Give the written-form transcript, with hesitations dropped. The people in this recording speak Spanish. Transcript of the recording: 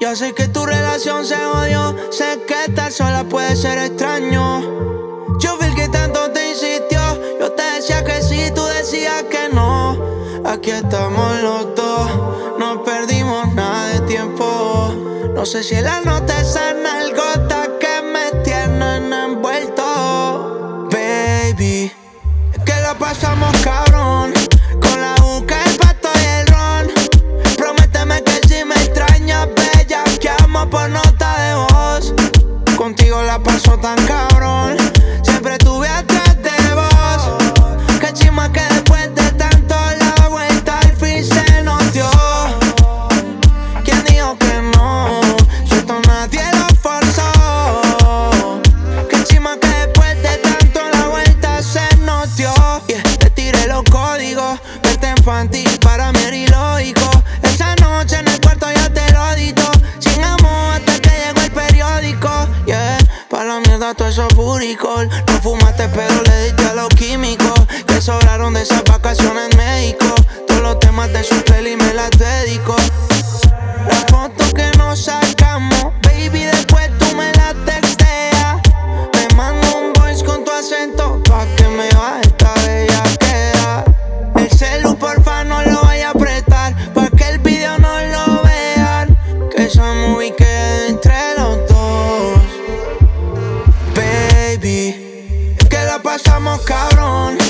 Yo sé que tu relación se jodió, sé que estar sola puede ser extraño. Yo vi que tanto te insistió, yo te decía que sí, tú decías que no. Aquí estamos los dos, no perdimos nada de tiempo. No sé si en la nota esas nalgotas que me tienen envuelto. Baby, es que la pasamos cabrón, con la juca, el pato y el ron. Prométeme que si me extrañas, bella, que amo por nota de voz. Contigo la paso tan cabrón, siempre estuve atrás de vos. Que chima que después de tanto la vuelta al fin se nos dio. ¿Quién dijo que no? Si esto nadie lo forzó. Que chima que después de tanto la vuelta se nos dio. Yeah, te tiré los códigos, verte infantil para mí era ilógico. Esa noche en el cuarto yo te lo dito, sin amor hasta que llegó el periódico. Yeah, pa' la mierda todo eso buricol. No fumaste pero le diste a los químicos que sobraron de esas vacaciones en México. Todos los temas de su peli me las dedico. La foto que nos sacamos, baby, después tú me la texteas. Te mando un voice con tu acento pa' que me baje esta bellaquera. El celu porfa no lo vaya a apretar, pa' que el video no lo vean, que esa movie quede entre los dos. Baby, es que la pasamos cabrón,